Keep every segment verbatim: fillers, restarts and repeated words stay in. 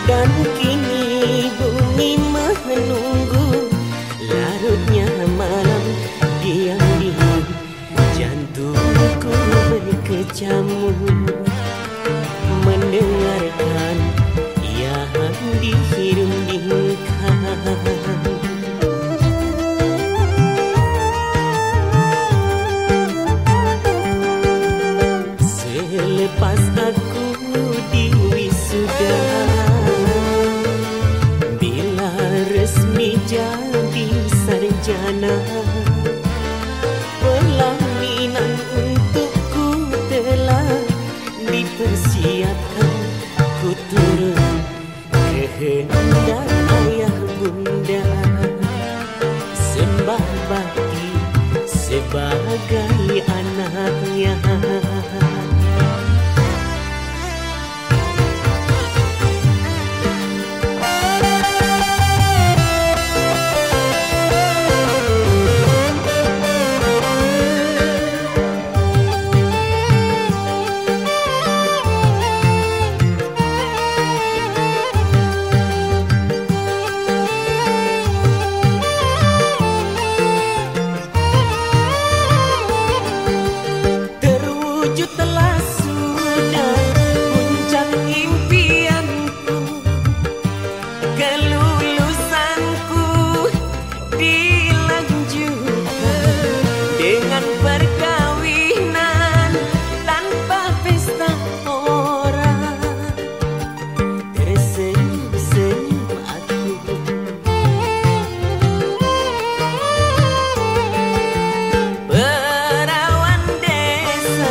Dan kini bumi menunggu larutnya malam yang dingin. Jantungku berkecamuk mendengarkan yang dirundingkan. Selepas aku diwisuda, bila resmi jadi sarjana, pelaminan untukku telah dipersiapkan. Ku turun kehendak ayah bunda, sembah bakti sebagai anaknya. Telah sudah puncak impianku, kelulusanku dilanjutkan dengan perkawinan tanpa pesta pora. Tersenyum-senyum aku, perawan desa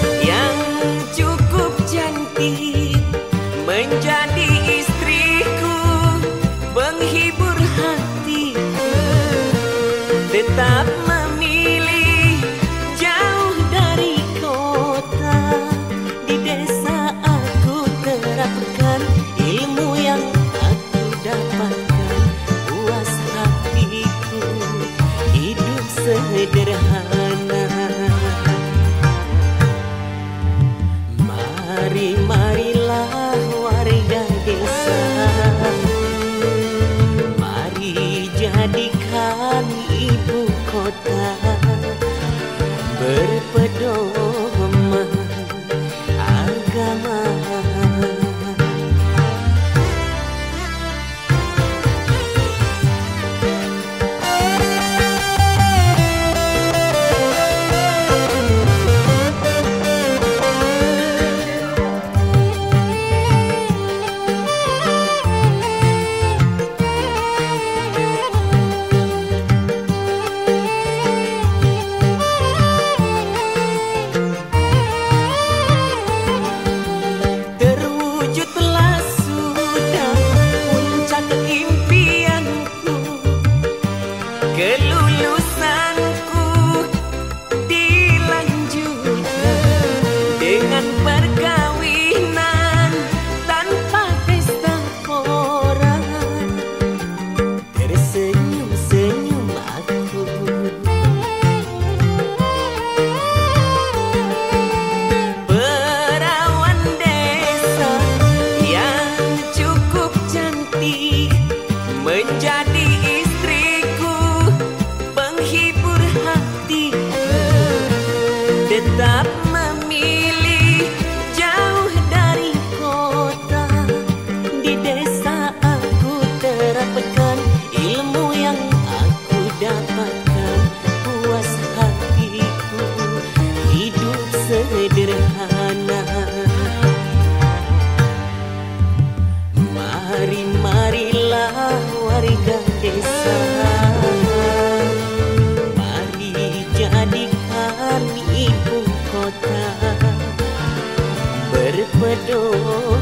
menjadi istriku, penghibur hatiku. Tetap memilih jauh dari kota, di desa aku terapkan ilmu yang aku dapatkan. Puas hatiku hidup sederhana. Mari-marilah warga desa, mari jadikan ibu kota berpedoman agama. Kelulusanku dilanjutkan dengan perkawinan tanpa pesta pora. Tersenyum-senyum aku, perawan desa yang cukup cantik menjadi penghibur hatiku. Tetap memilih jauh dari kota, di desa aku terapkan ilmu yang aku dapatkan. Puas hatiku hidup sederhana. Mari-marilah warga desa, jadikan ibu kota berpedoman